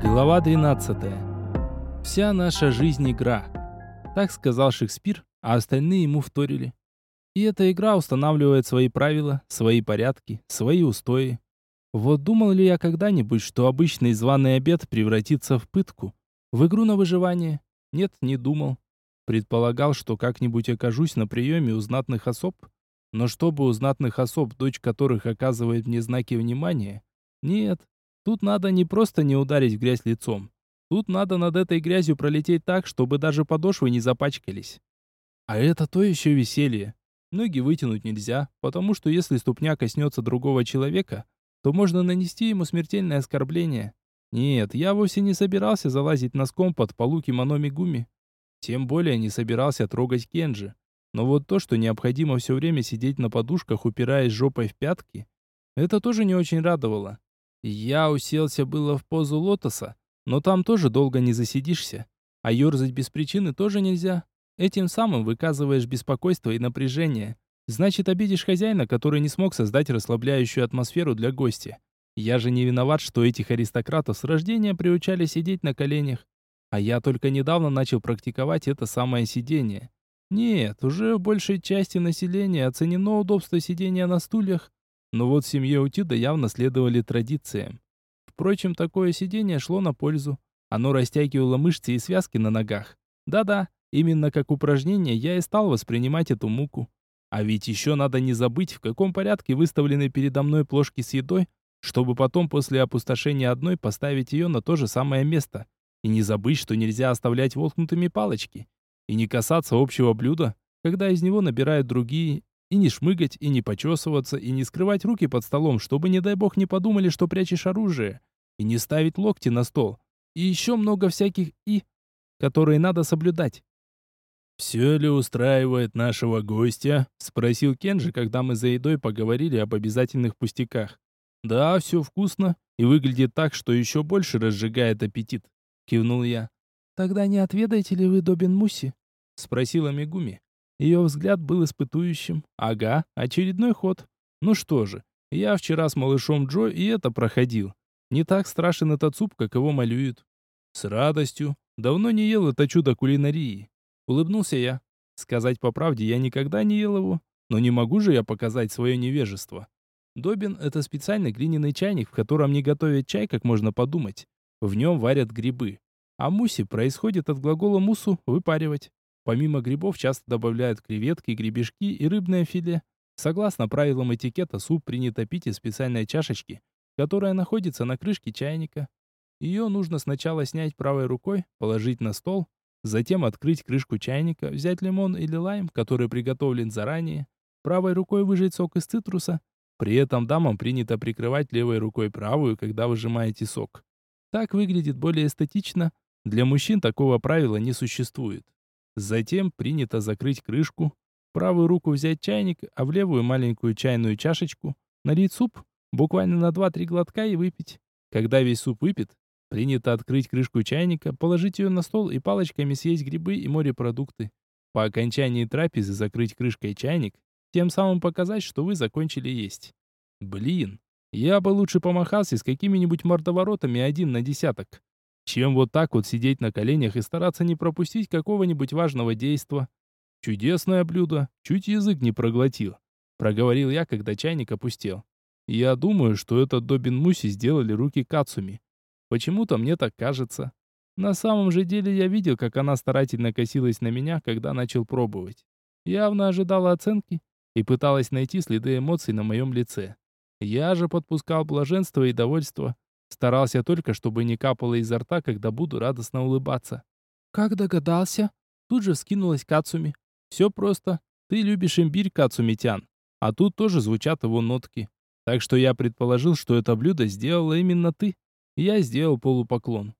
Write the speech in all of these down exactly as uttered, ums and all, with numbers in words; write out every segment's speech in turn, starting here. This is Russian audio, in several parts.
Глава двенадцатая. Вся наша жизнь игра. Так сказал Шекспир, а остальные ему вторили. И эта игра устанавливает свои правила, свои порядки, свои устои. Вот думал ли я когда-нибудь, что обычный званый обед превратится в пытку, в игру на выживание? Нет, не думал. Предполагал, что как-нибудь окажусь на приеме у знатных особ, но чтобы у знатных особ, дочь которых оказывает мне знаки внимания, нет. Тут надо не просто не ударить в грязь лицом. Тут надо над этой грязью пролететь так, чтобы даже подошвы не запачкались. А это то еще веселье. Ноги вытянуть нельзя, потому что если ступня коснется другого человека, то можно нанести ему смертельное оскорбление. Нет, я вовсе не собирался залазить носком под полу кимоно Мегуми. Тем более не собирался трогать Кенджи. Но вот то, что необходимо все время сидеть на подушках, упираясь жопой в пятки, это тоже не очень радовало. Я уселся было в позу лотоса, но там тоже долго не засидишься. А ерзать без причины тоже нельзя. Этим самым выказываешь беспокойство и напряжение. Значит, обидишь хозяина, который не смог создать расслабляющую атмосферу для гостя. Я же не виноват, что этих аристократов с рождения приучали сидеть на коленях. А я только недавно начал практиковать это самое сидение. Нет, уже в большей части населения оценено удобство сидения на стульях, но вот в семье Утида явно следовали традициям. Впрочем, такое сидение шло на пользу. Оно растягивало мышцы и связки на ногах. Да-да, именно как упражнение я и стал воспринимать эту муку. А ведь еще надо не забыть, в каком порядке выставлены передо мной плошки с едой, чтобы потом после опустошения одной поставить ее на то же самое место. И не забыть, что нельзя оставлять воткнутыми палочки. И не касаться общего блюда, когда из него набирают другие. И не шмыгать, и не почесываться, и не скрывать руки под столом, чтобы, не дай бог, не подумали, что прячешь оружие. И не ставить локти на стол. И еще много всяких «и», которые надо соблюдать. «Все ли устраивает нашего гостя?» — спросил Кенджи, когда мы за едой поговорили об обязательных пустяках. «Да, все вкусно и выглядит так, что еще больше разжигает аппетит», — кивнул я. «Тогда не отведаете ли вы Добин Муси?» — спросила Мегуми. Ее взгляд был испытующим. Ага, очередной ход. Ну что же, я вчера с малышом Джо и это проходил. Не так страшен этот суп, как его малюют. С радостью. Давно не ел это чудо кулинарии. Улыбнулся я. Сказать по правде, я никогда не ел его. Но не могу же я показать свое невежество. Добин — это специальный глиняный чайник, в котором не готовят чай, как можно подумать. В нем варят грибы. А муси происходит от глагола мусу — выпаривать. Помимо грибов часто добавляют креветки, гребешки и рыбное филе. Согласно правилам этикета, суп принято пить из специальной чашечки, которая находится на крышке чайника. Ее нужно сначала снять правой рукой, положить на стол, затем открыть крышку чайника, взять лимон или лайм, который приготовлен заранее, правой рукой выжать сок из цитруса. При этом дамам принято прикрывать левой рукой правую, когда выжимаете сок. Так выглядит более эстетично. Для мужчин такого правила не существует. Затем принято закрыть крышку, в правую руку взять чайник, а в левую маленькую чайную чашечку, налить суп, буквально на два-три глотка и выпить. Когда весь суп выпит, принято открыть крышку чайника, положить ее на стол и палочками съесть грибы и морепродукты. По окончании трапезы закрыть крышкой чайник, тем самым показать, что вы закончили есть. Блин, я бы лучше помахался с какими-нибудь мордоворотами один на десяток, чем вот так вот сидеть на коленях и стараться не пропустить какого-нибудь важного действа. Чудесное блюдо, чуть язык не проглотил, проговорил я, когда чайник опустел. Я думаю, что этот Добин Муси сделали руки Кацуми. Почему-то мне так кажется. На самом же деле я видел, как она старательно косилась на меня, когда начал пробовать. Явно ожидала оценки и пыталась найти следы эмоций на моем лице. Я же подпускал блаженство и довольство. Старался только, чтобы не капало изо рта, когда буду радостно улыбаться. «Как догадался?» Тут же вскинулась Кацуми. «Все просто. Ты любишь имбирь, Кацуми-тян. А тут тоже звучат его нотки. Так что я предположил, что это блюдо сделала именно ты. Я сделал полупоклон».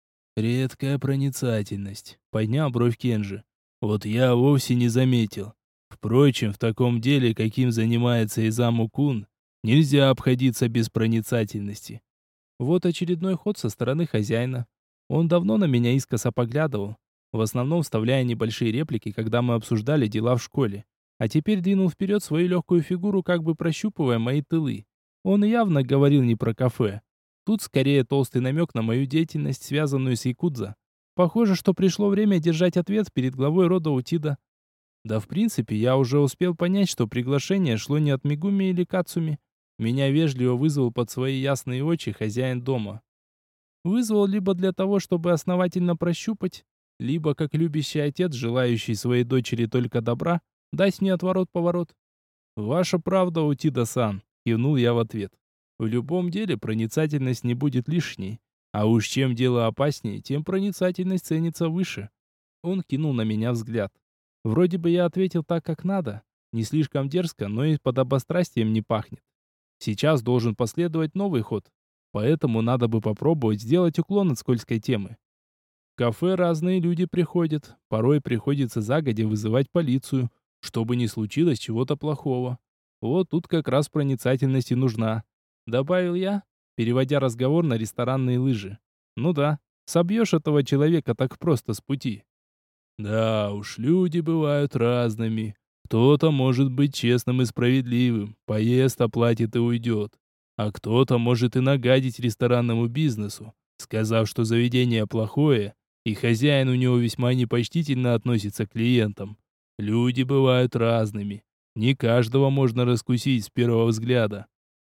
«Редкая проницательность», — поднял бровь Кенджи. «Вот я вовсе не заметил. Впрочем, в таком деле, каким занимается Изаму-кун, нельзя обходиться без проницательности». Вот очередной ход со стороны хозяина. Он давно на меня искоса поглядывал, в основном вставляя небольшие реплики, когда мы обсуждали дела в школе. А теперь двинул вперед свою легкую фигуру, как бы прощупывая мои тылы. Он явно говорил не про кафе. Тут скорее толстый намек на мою деятельность, связанную с якудза. Похоже, что пришло время держать ответ перед главой рода Утида. Да, в принципе, я уже успел понять, что приглашение шло не от Мегуми или Кацуми. Меня вежливо вызвал под свои ясные очи хозяин дома. Вызвал либо для того, чтобы основательно прощупать, либо как любящий отец, желающий своей дочери только добра, дать мне отворот-поворот. «Ваша правда, Утида-сан», — кивнул я в ответ. «В любом деле проницательность не будет лишней. А уж чем дело опаснее, тем проницательность ценится выше». Он кинул на меня взгляд. Вроде бы я ответил так, как надо. Не слишком дерзко, но и под обострастием не пахнет. Сейчас должен последовать новый ход. Поэтому надо бы попробовать сделать уклон от скользкой темы. В кафе разные люди приходят. Порой приходится загодя вызывать полицию, чтобы не случилось чего-то плохого. Вот тут как раз проницательность и нужна. Добавил я, переводя разговор на ресторанные лыжи. Ну да, собьешь этого человека так просто с пути. Да уж, люди бывают разными. Кто-то может быть честным и справедливым, поест, оплатит и уйдет. А кто-то может и нагадить ресторанному бизнесу, сказав, что заведение плохое, и хозяин у него весьма непочтительно относится к клиентам. Люди бывают разными. Не каждого можно раскусить с первого взгляда.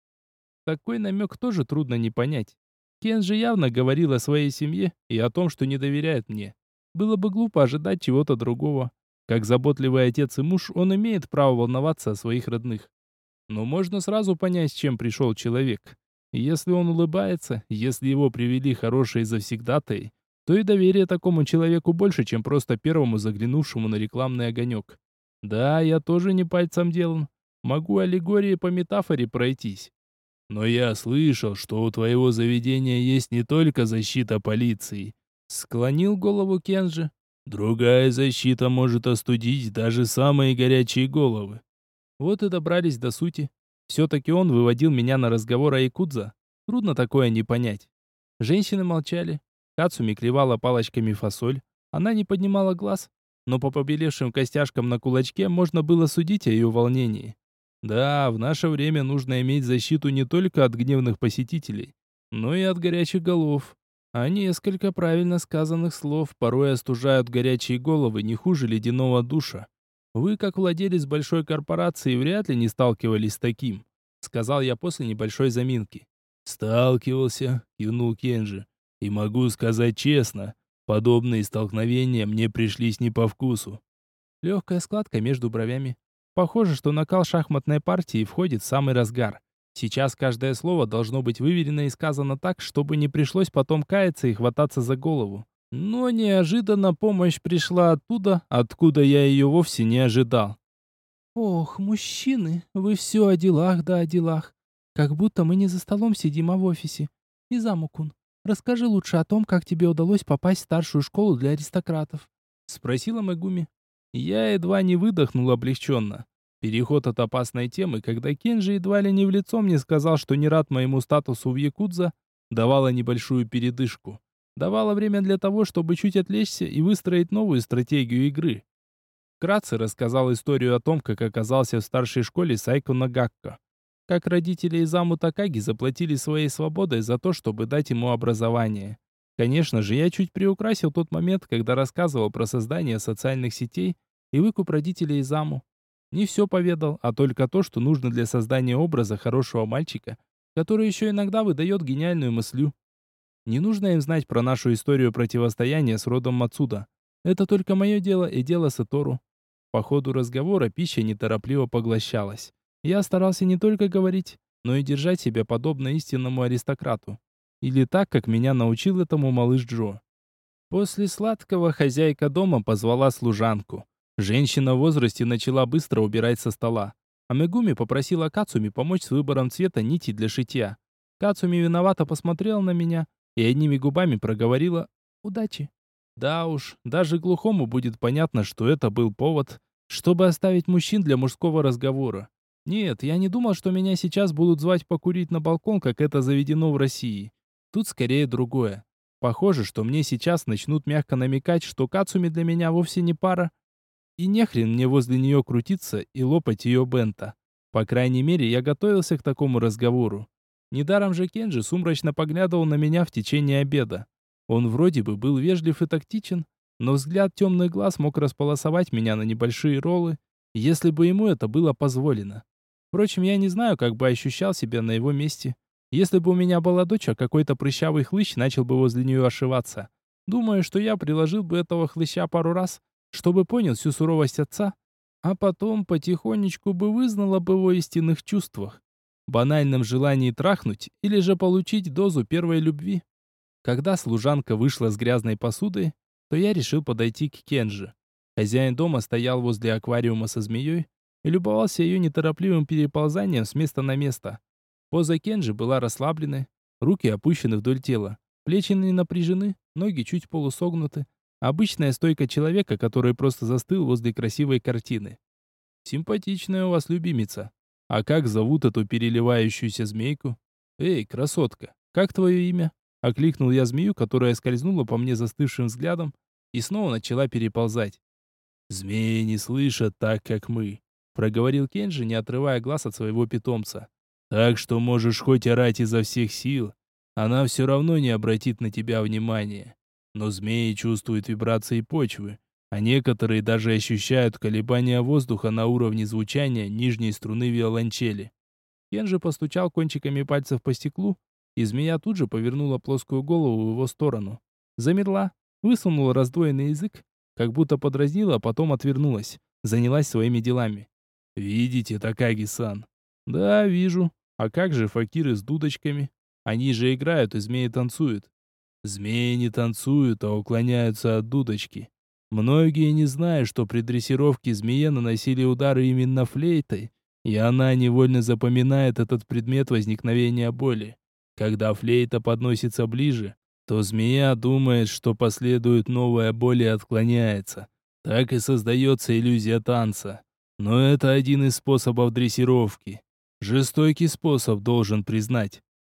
Такой намек тоже трудно не понять. Кен же явно говорил о своей семье и о том, что не доверяет мне. Было бы глупо ожидать чего-то другого. Как заботливый отец и муж, он имеет право волноваться о своих родных. Но можно сразу понять, с чем пришел человек. Если он улыбается, если его привели хорошие завсегдатаи, то и доверие такому человеку больше, чем просто первому заглянувшему на рекламный огонек. Да, я тоже не пальцем делан. Могу аллегории по метафоре пройтись. Но я слышал, что у твоего заведения есть не только защита полиции. Склонил голову Кенджи. Другая защита может остудить даже самые горячие головы. Вот и добрались до сути. Все-таки он выводил меня на разговор о якудза. Трудно такое не понять. Женщины молчали. Кацуми клевала палочками фасоль. Она не поднимала глаз, но по побелевшим костяшкам на кулачке можно было судить о ее волнении. Да, в наше время нужно иметь защиту не только от гневных посетителей, но и от горячих голов. А несколько правильно сказанных слов порой остужают горячие головы не хуже ледяного душа. Вы, как владелец большой корпорации, вряд ли не сталкивались с таким, сказал я после небольшой заминки. Сталкивался, кивнул Кенджи. И могу сказать честно, подобные столкновения мне пришлись не по вкусу. Легкая складка между бровями. Похоже, что накал шахматной партии входит в самый разгар. Сейчас каждое слово должно быть выверено и сказано так, чтобы не пришлось потом каяться и хвататься за голову. Но неожиданно помощь пришла оттуда, откуда я ее вовсе не ожидал. «Ох, мужчины, вы все о делах да о делах. Как будто мы не за столом сидим, а в офисе. Изаму-кун, расскажи лучше о том, как тебе удалось попасть в старшую школу для аристократов», — спросила Мегуми. Я едва не выдохнул облегченно. Переход от опасной темы, когда Кенджи едва ли не в лицо мне сказал, что не рад моему статусу в якудза, давала небольшую передышку. Давала время для того, чтобы чуть отвлечься и выстроить новую стратегию игры. Вкратце рассказал историю о том, как оказался в старшей школе Сайко Нагакко. Как родители Изаму Такаги заплатили своей свободой за то, чтобы дать ему образование. Конечно же, я чуть приукрасил тот момент, когда рассказывал про создание социальных сетей и выкуп родителей Изаму. Не все поведал, а только то, что нужно для создания образа хорошего мальчика, который еще иногда выдает гениальную мыслю. Не нужно им знать про нашу историю противостояния с родом Мацуда. Это только мое дело и дело Сатору. По ходу разговора пища неторопливо поглощалась. Я старался не только говорить, но и держать себя подобно истинному аристократу. Или так, как меня научил этому малыш Джо. После сладкого хозяйка дома позвала служанку. Женщина в возрасте начала быстро убирать со стола. А Мегуми попросила Кацуми помочь с выбором цвета нити для шитья. Кацуми виновато посмотрела на меня и одними губами проговорила «Удачи». Да уж, даже глухому будет понятно, что это был повод, чтобы оставить мужчин для мужского разговора. Нет, я не думал, что меня сейчас будут звать покурить на балкон, как это заведено в России. Тут скорее другое. Похоже, что мне сейчас начнут мягко намекать, что Кацуми для меня вовсе не пара. И нехрен мне возле нее крутиться и лопать ее бента. По крайней мере, я готовился к такому разговору. Недаром же Кенджи сумрачно поглядывал на меня в течение обеда. Он вроде бы был вежлив и тактичен, но взгляд темных глаз мог располосовать меня на небольшие роллы, если бы ему это было позволено. Впрочем, я не знаю, как бы ощущал себя на его месте. Если бы у меня была дочь, а какой-то прыщавый хлыщ начал бы возле нее ошиваться. Думаю, что я приложил бы этого хлыща пару раз, чтобы понял всю суровость отца, а потом потихонечку бы вызнал об его истинных чувствах, банальном желании трахнуть или же получить дозу первой любви. Когда служанка вышла с грязной посудой, то я решил подойти к Кенджи. Хозяин дома стоял возле аквариума со змеей и любовался ее неторопливым переползанием с места на место. Поза Кенджи была расслабленной, руки опущены вдоль тела, плечи не напряжены, ноги чуть полусогнуты. Обычная стойка человека, который просто застыл возле красивой картины. Симпатичная у вас любимица. А как зовут эту переливающуюся змейку? Эй, красотка, как твое имя? Окликнул я змею, которая скользнула по мне застывшим взглядом и снова начала переползать. «Змеи не слышат так, как мы», — проговорил Кенджи, не отрывая глаз от своего питомца. «Так что можешь хоть орать изо всех сил, она все равно не обратит на тебя внимания. Но змеи чувствуют вибрации почвы, а некоторые даже ощущают колебания воздуха на уровне звучания нижней струны виолончели». Кенджи постучал кончиками пальцев по стеклу, и змея тут же повернула плоскую голову в его сторону. Замерла, высунула раздвоенный язык, как будто подразнила, а потом отвернулась, занялась своими делами. «Видите, Такаги-сан?» «Да, вижу. А как же факиры с дудочками? Они же играют, и змеи танцуют». «Змеи не танцуют, а уклоняются от дудочки. Многие не знают, что при дрессировке змее наносили удары именно флейтой, и она невольно запоминает этот предмет возникновения боли. Когда флейта подносится ближе, то змея думает, что последует новая боль и отклоняется. Так и создается иллюзия танца. Но это один из способов дрессировки. Жестокий способ, должен признать».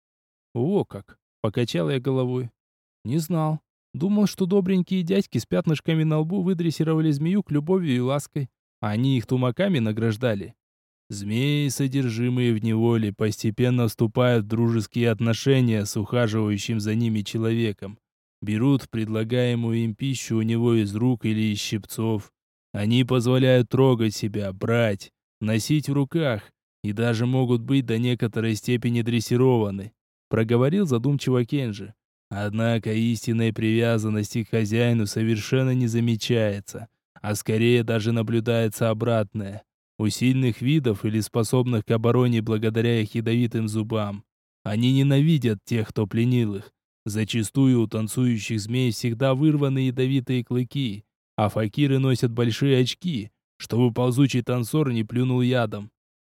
«О как!» — покачал я головой. «Не знал. Думал, что добренькие дядьки с пятнышками на лбу выдрессировали змею к любовью и лаской, а они их тумаками награждали». Змеи, содержимые в неволе, постепенно вступают в дружеские отношения с ухаживающим за ними человеком. Берут предлагаемую им пищу у него из рук или из щипцов. Они позволяют трогать себя, брать, носить в руках и даже могут быть до некоторой степени дрессированы, проговорил задумчиво Кенджи. Однако истинной привязанности к хозяину совершенно не замечается, а скорее даже наблюдается обратное. У сильных видов или способных к обороне благодаря их ядовитым зубам. Они ненавидят тех, кто пленил их. Зачастую у танцующих змей всегда вырваны ядовитые клыки, а факиры носят большие очки, чтобы ползучий танцор не плюнул ядом.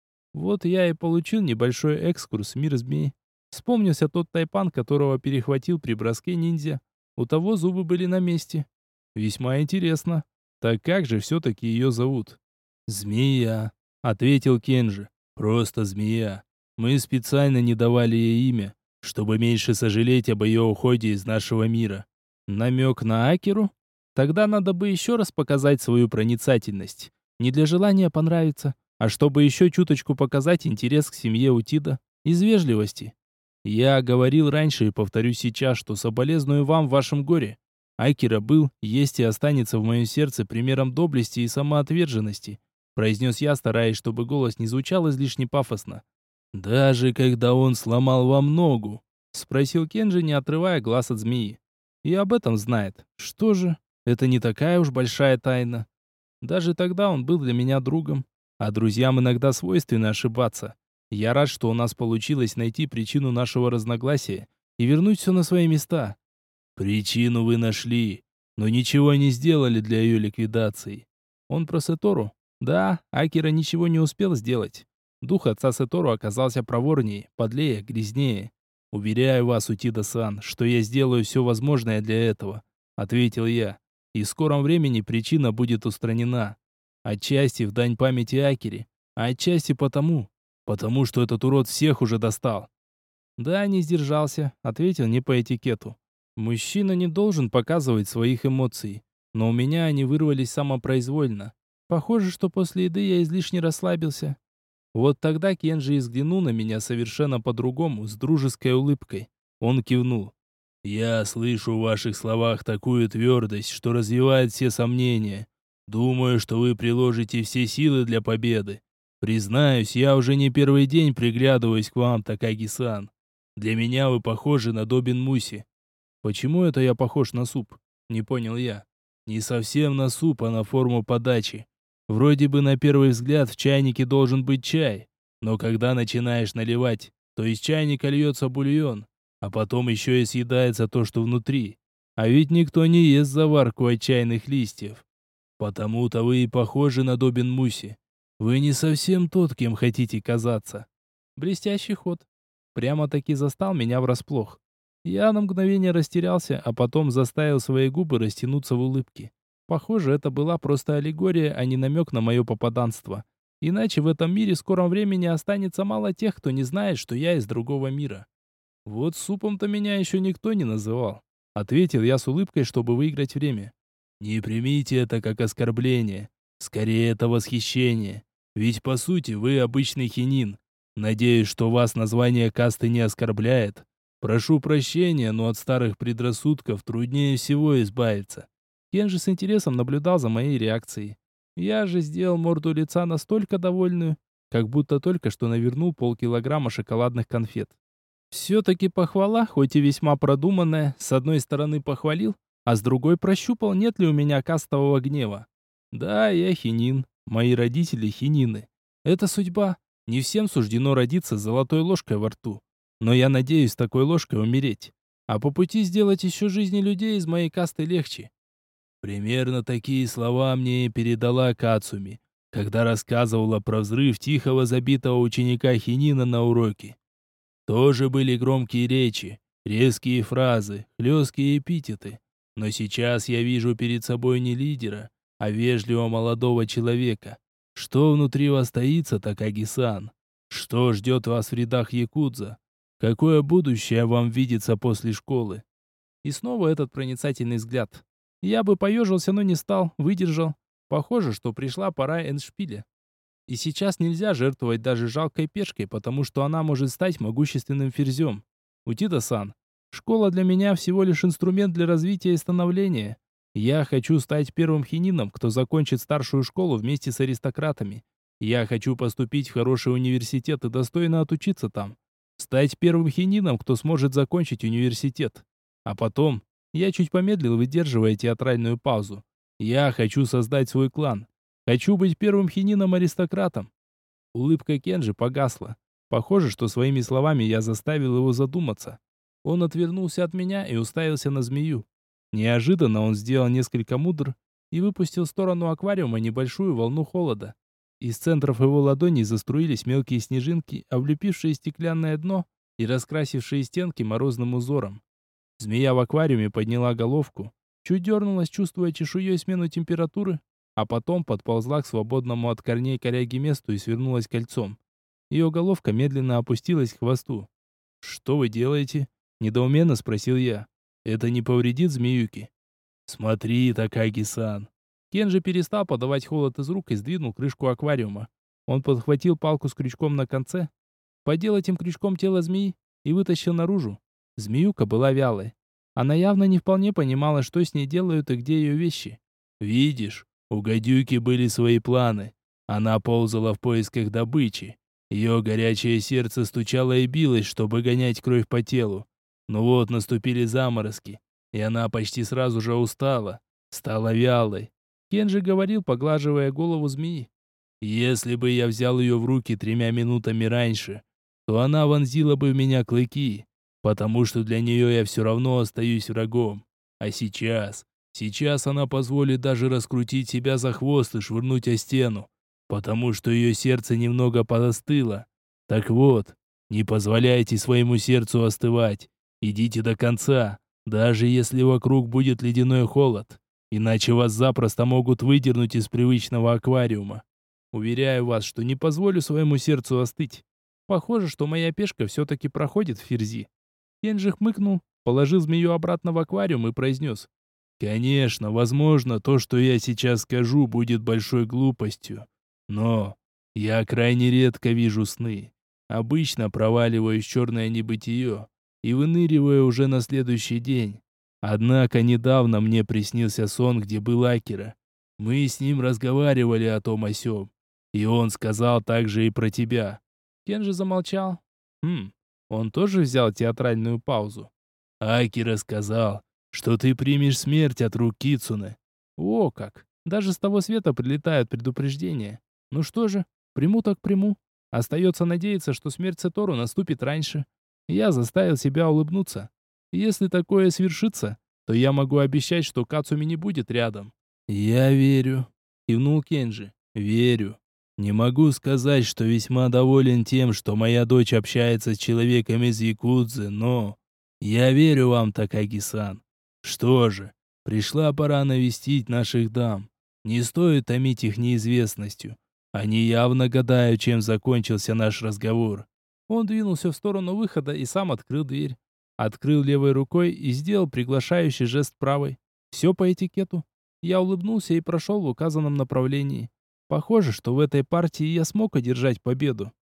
Вот я и получил небольшой экскурс в мир змей. Вспомнился тот тайпан, которого перехватил при броске ниндзя. У того зубы были на месте. Весьма интересно. Так как же все-таки ее зовут? «Змея», — ответил Кенджи. «Просто змея. Мы специально не давали ей имя, чтобы меньше сожалеть об ее уходе из нашего мира». Намек на Акеру? Тогда надо бы еще раз показать свою проницательность. Не для желания понравиться, а чтобы еще чуточку показать интерес к семье Утида. Из вежливости. Я говорил раньше и повторю сейчас, что соболезную вам в вашем горе. Акера был, есть и останется в моем сердце примером доблести и самоотверженности, произнес я, стараясь, чтобы голос не звучал излишне пафосно. «Даже когда он сломал вам ногу?» — спросил Кенджи, не отрывая глаз от змеи. «И об этом знает. Что же, это не такая уж большая тайна. Даже тогда он был для меня другом, а друзьям иногда свойственно ошибаться. Я рад, что у нас получилось найти причину нашего разногласия и вернуть все на свои места». «Причину вы нашли, но ничего не сделали для ее ликвидации». Он про Сетору? Да, Акера ничего не успел сделать. Дух отца Сетору оказался проворнее, подлее, грязнее. «Уверяю вас, Утида-сан, что я сделаю все возможное для этого», — ответил я. «И в скором времени причина будет устранена. Отчасти в дань памяти Акере, а отчасти потому, потому что этот урод всех уже достал». «Да, не сдержался», — ответил не по этикету. «Мужчина не должен показывать своих эмоций, но у меня они вырвались самопроизвольно. Похоже, что после еды я излишне расслабился». Вот тогда Кенджи взглянул на меня совершенно по-другому, с дружеской улыбкой. Он кивнул. «Я слышу в ваших словах такую твердость, что развивает все сомнения. Думаю, что вы приложите все силы для победы. Признаюсь, я уже не первый день приглядываюсь к вам, Такаги-сан. Для меня вы похожи на Добин Муси». «Почему это я похож на суп?» Не понял я. «Не совсем на суп, а на форму подачи. Вроде бы на первый взгляд в чайнике должен быть чай, но когда начинаешь наливать, то из чайника льется бульон, а потом еще и съедается то, что внутри. А ведь никто не ест заварку от чайных листьев. Потому-то вы и похожи на Добин Муси. Вы не совсем тот, кем хотите казаться». Блестящий ход. Прямо-таки застал меня врасплох. Я на мгновение растерялся, а потом заставил свои губы растянуться в улыбке. Похоже, это была просто аллегория, а не намек на мое попаданство. Иначе в этом мире в скором времени останется мало тех, кто не знает, что я из другого мира. «Вот супом-то меня еще никто не называл», — ответил я с улыбкой, чтобы выиграть время. «Не примите это как оскорбление. Скорее, это восхищение. Ведь, по сути, вы обычный хинин. Надеюсь, что вас название касты не оскорбляет. Прошу прощения, но от старых предрассудков труднее всего избавиться». Кенджи с интересом наблюдал за моей реакцией. Я же сделал морду лица настолько довольную, как будто только что навернул полкилограмма шоколадных конфет. Все-таки похвала, хоть и весьма продуманная, с одной стороны похвалил, а с другой прощупал, нет ли у меня кастового гнева. Да, я хинин, мои родители хинины. Это судьба, не всем суждено родиться с золотой ложкой во рту. Но я надеюсь с такой ложкой умереть. А по пути сделать еще жизни людей из моей касты легче. Примерно такие слова мне передала Кацуми, когда рассказывала про взрыв тихого забитого ученика хинина на уроке. Тоже были громкие речи, резкие фразы, хлесткие эпитеты. Но сейчас я вижу перед собой не лидера, а вежливого молодого человека. Что внутри вас таится, Такаги-сан? Что ждет вас в рядах якудза? Какое будущее вам видится после школы? И снова этот проницательный взгляд. Я бы поежился, но не стал, выдержал. Похоже, что пришла пора эндшпиля. И сейчас нельзя жертвовать даже жалкой пешкой, потому что она может стать могущественным ферзем. Утида-сан, школа для меня всего лишь инструмент для развития и становления. Я хочу стать первым хинином, кто закончит старшую школу вместе с аристократами. Я хочу поступить в хороший университет и достойно отучиться там. Стать первым хинином, кто сможет закончить университет. А потом, я чуть помедлил, выдерживая театральную паузу. Я хочу создать свой клан. Хочу быть первым хинином-аристократом. Улыбка Кенджи погасла. Похоже, что своими словами я заставил его задуматься. Он отвернулся от меня и уставился на змею. Неожиданно он сделал несколько мудр и выпустил в сторону аквариума небольшую волну холода. Из центров его ладоней заструились мелкие снежинки, облепившие стеклянное дно и раскрасившие стенки морозным узором. Змея в аквариуме подняла головку, чуть дернулась, чувствуя чешуей смену температуры, а потом подползла к свободному от корней коряги месту и свернулась кольцом. Ее головка медленно опустилась к хвосту. «Что вы делаете?» – недоуменно спросил я. «Это не повредит змеюке?» «Смотри, Такаги-сан». Кенджи перестал подавать холод из рук и сдвинул крышку аквариума. Он подхватил палку с крючком на конце, подел этим крючком тело змеи и вытащил наружу. Змеюка была вялой. Она явно не вполне понимала, что с ней делают и где ее вещи. «Видишь, у гадюки были свои планы. Она ползала в поисках добычи. Ее горячее сердце стучало и билось, чтобы гонять кровь по телу. Но вот наступили заморозки, и она почти сразу же устала, стала вялой». Кенджи говорил, поглаживая голову змеи. «Если бы я взял ее в руки тремя минутами раньше, то она вонзила бы в меня клыки, потому что для нее я все равно остаюсь врагом. А сейчас, сейчас она позволит даже раскрутить себя за хвост и швырнуть о стену, потому что ее сердце немного подостыло. Так вот, не позволяйте своему сердцу остывать. Идите до конца, даже если вокруг будет ледяной холод, иначе вас запросто могут выдернуть из привычного аквариума. Уверяю вас, что не позволю своему сердцу остыть. Похоже, что моя пешка все-таки проходит в ферзи». Кенджи хмыкнул, положил змею обратно в аквариум и произнес: «Конечно, возможно, то, что я сейчас скажу, будет большой глупостью. Но Я крайне редко вижу сны. Обычно проваливаюсь в черное небытие и выныриваю уже на следующий день. Однако недавно мне приснился сон, где был Акира. Мы с ним разговаривали о том о сём. И он сказал также и про тебя. Кенджи замолчал. Хм, он тоже взял театральную паузу. Акира сказал, что ты примешь смерть от рук Кицуне. О, как! Даже с того света прилетают предупреждения. Ну что же, приму так приму. Остается надеяться, что смерть Сатору наступит раньше. Я заставил себя улыбнуться. Если такое свершится, то я могу обещать, что Кацуми не будет рядом. Я верю, кивнул Кенджи. Верю. Не могу сказать, что весьма доволен тем, что моя дочь общается с человеком из Якудзы, но я верю вам, Такаги-сан. Что же, пришла пора навестить наших дам. Не стоит томить их неизвестностью. Они явно гадают, чем закончился наш разговор. Он двинулся в сторону выхода и сам открыл дверь. Открыл левой рукой и сделал приглашающий жест правой. Все по этикету. Я улыбнулся и прошел в указанном направлении. Похоже, что в этой партии я смог одержать победу.